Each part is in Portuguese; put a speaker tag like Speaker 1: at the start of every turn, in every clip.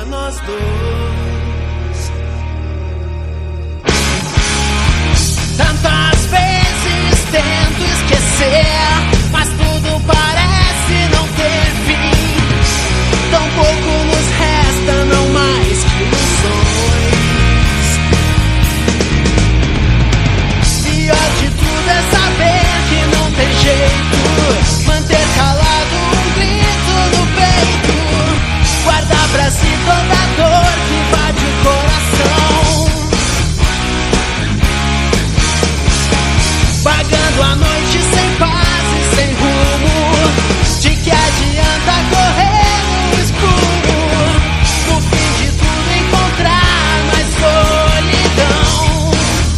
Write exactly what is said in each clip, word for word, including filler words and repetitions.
Speaker 1: pra nós dois. Tantas vezes tento esquecer, mas tudo parece não ter fim. Tão pouco nos resta, não mais que ilusões. Pior de tudo é saber que não tem jeito, manter calado um grito no peito, guardar pra si toda a dor que invade o coração, vagando a noite sem paz e sem rumo. De que adianta correr no escuro, no fim de tudo encontrar mais solidão.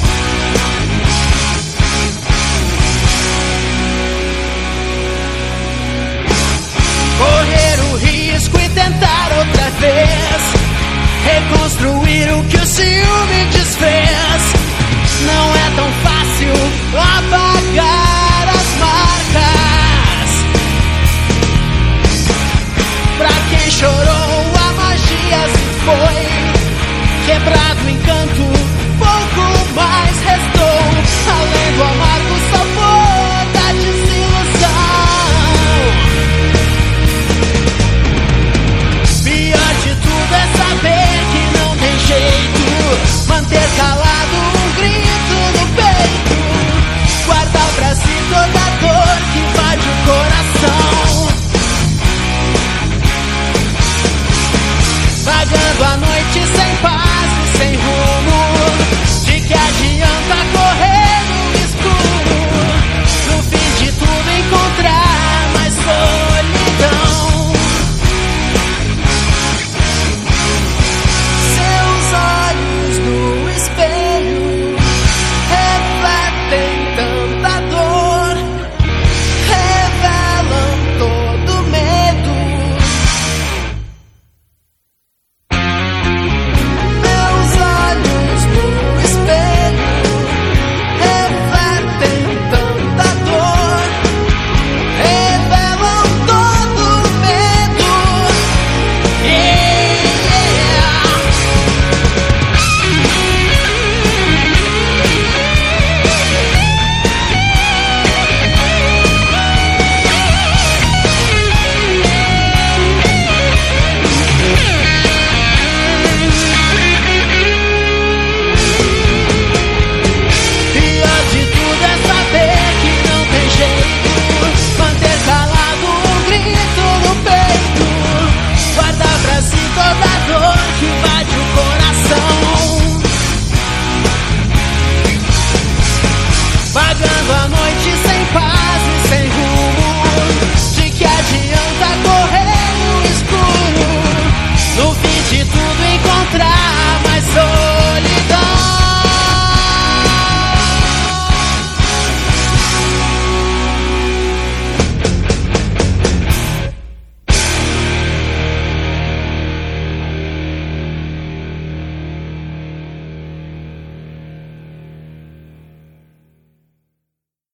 Speaker 1: Correr o risco e tentar outra vez reconstruir o que o ciúme desfez. Não é tão fácil apagar as marcas. Pra quem chorou, a magia se foi, quebrado o encanto